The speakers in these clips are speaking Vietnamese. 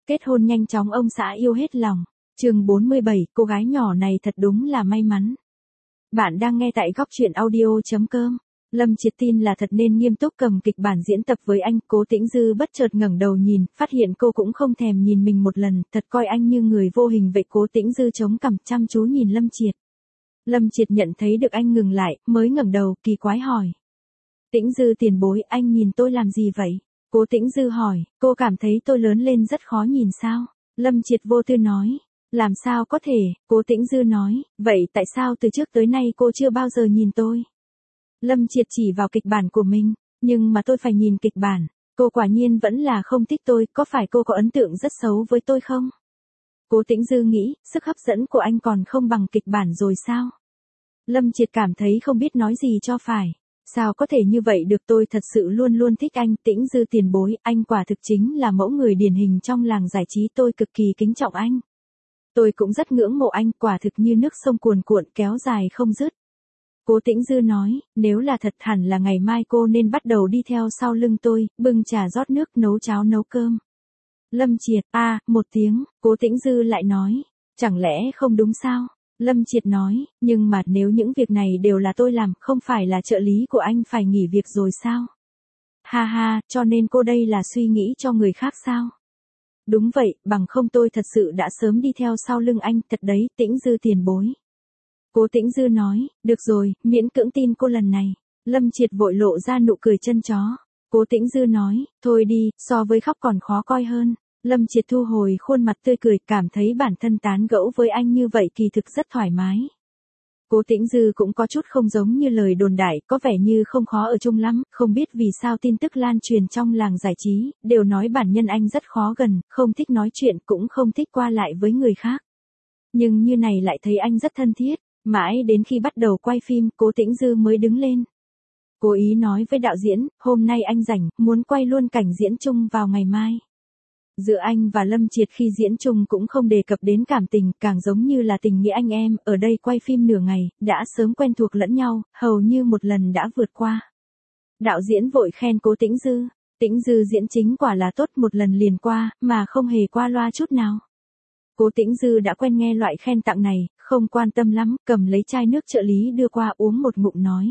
Kết hôn nhanh chóng ông xã yêu hết lòng. Chương 47, cô gái nhỏ này thật đúng là may mắn. Bạn đang nghe tại góc chuyện audio.com. Lâm Triệt tin là thật nên nghiêm túc cầm kịch bản diễn tập với anh. Cố Tĩnh Dư bất chợt ngẩng đầu nhìn, phát hiện cô cũng không thèm nhìn mình một lần, thật coi anh như người vô hình vậy. Cố Tĩnh Dư chống cằm chăm chú nhìn Lâm Triệt. Lâm Triệt nhận thấy được anh ngừng lại, mới ngẩng đầu, kỳ quái hỏi. Tĩnh Dư tiền bối, anh nhìn tôi làm gì vậy? Cố Tĩnh Dư hỏi, cô cảm thấy tôi lớn lên rất khó nhìn sao? Lâm Triệt vô tư nói. Làm sao có thể, Cố Tĩnh Dư nói, vậy tại sao từ trước tới nay cô chưa bao giờ nhìn tôi? Lâm Triệt chỉ vào kịch bản của mình, nhưng mà tôi phải nhìn kịch bản, cô quả nhiên vẫn là không thích tôi, có phải cô có ấn tượng rất xấu với tôi không? Cố Tĩnh Dư nghĩ, sức hấp dẫn của anh còn không bằng kịch bản rồi sao? Lâm Triệt cảm thấy không biết nói gì cho phải. Sao có thể như vậy được, tôi thật sự luôn luôn thích anh. Tĩnh Dư tiền bối, anh quả thực chính là mẫu người điển hình trong làng giải trí, tôi cực kỳ kính trọng anh. Tôi cũng rất ngưỡng mộ anh, quả thực như nước sông cuồn cuộn kéo dài không dứt. Cố Tĩnh Dư nói, nếu là thật hẳn là ngày mai cô nên bắt đầu đi theo sau lưng tôi, bưng trà rót nước, nấu cháo nấu cơm. Lâm Triệt, một tiếng, Cố Tĩnh Dư lại nói, chẳng lẽ không đúng sao? Lâm Triệt nói, nhưng mà nếu những việc này đều là tôi làm, không phải là trợ lý của anh phải nghỉ việc rồi sao? Ha ha, cho nên cô đây là suy nghĩ cho người khác sao? Đúng vậy, bằng không tôi thật sự đã sớm đi theo sau lưng anh, thật đấy, Tĩnh Dư tiền bối. Cố Tĩnh Dư nói, được rồi, miễn cưỡng tin cô lần này. Lâm Triệt vội lộ ra nụ cười chân chó. Cố Tĩnh Dư nói, thôi đi, so với khóc còn khó coi hơn. Lâm Triệt thu hồi khuôn mặt tươi cười, cảm thấy bản thân tán gẫu với anh như vậy kỳ thực rất thoải mái. Cố Tĩnh Dư cũng có chút không giống như lời đồn đại, có vẻ như không khó ở chung lắm, không biết vì sao tin tức lan truyền trong làng giải trí, đều nói bản nhân anh rất khó gần, không thích nói chuyện cũng không thích qua lại với người khác. Nhưng như này lại thấy anh rất thân thiết, mãi đến khi bắt đầu quay phim, Cố Tĩnh Dư mới đứng lên. Cố ý nói với đạo diễn, hôm nay anh rảnh, muốn quay luôn cảnh diễn chung vào ngày mai. Giữa anh và Lâm Triệt khi diễn chung cũng không đề cập đến cảm tình, càng giống như là tình nghĩa anh em, ở đây quay phim nửa ngày, đã sớm quen thuộc lẫn nhau, hầu như một lần đã vượt qua. Đạo diễn vội khen Cố Tĩnh Dư, Tĩnh Dư diễn chính quả là tốt, một lần liền qua, mà không hề qua loa chút nào. Cố Tĩnh Dư đã quen nghe loại khen tặng này, không quan tâm lắm, cầm lấy chai nước trợ lý đưa qua uống một ngụm nói.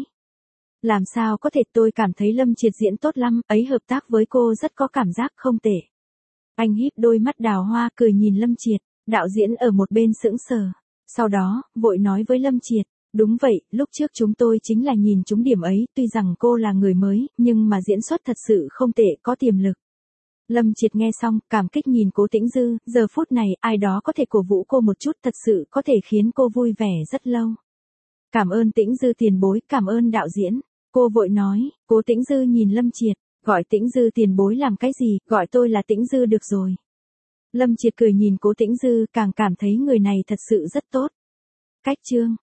Làm sao có thể, tôi cảm thấy Lâm Triệt diễn tốt lắm, ấy hợp tác với cô rất có cảm giác không tệ. Anh híp đôi mắt đào hoa cười nhìn Lâm Triệt, đạo diễn ở một bên sững sờ. Sau đó, vội nói với Lâm Triệt, đúng vậy, lúc trước chúng tôi chính là nhìn trúng điểm ấy, tuy rằng cô là người mới, nhưng mà diễn xuất thật sự không tệ, có tiềm lực. Lâm Triệt nghe xong, cảm kích nhìn Cố Tĩnh Dư, giờ phút này, ai đó có thể cổ vũ cô một chút thật sự có thể khiến cô vui vẻ rất lâu. Cảm ơn Tĩnh Dư tiền bối, cảm ơn đạo diễn. Cô vội nói, Cố Tĩnh Dư nhìn Lâm Triệt, gọi Tĩnh Dư tiền bối làm cái gì, gọi tôi là Tĩnh Dư được rồi. Lâm Triệt cười nhìn Cố Tĩnh Dư, càng cảm thấy người này thật sự rất tốt. Cách chương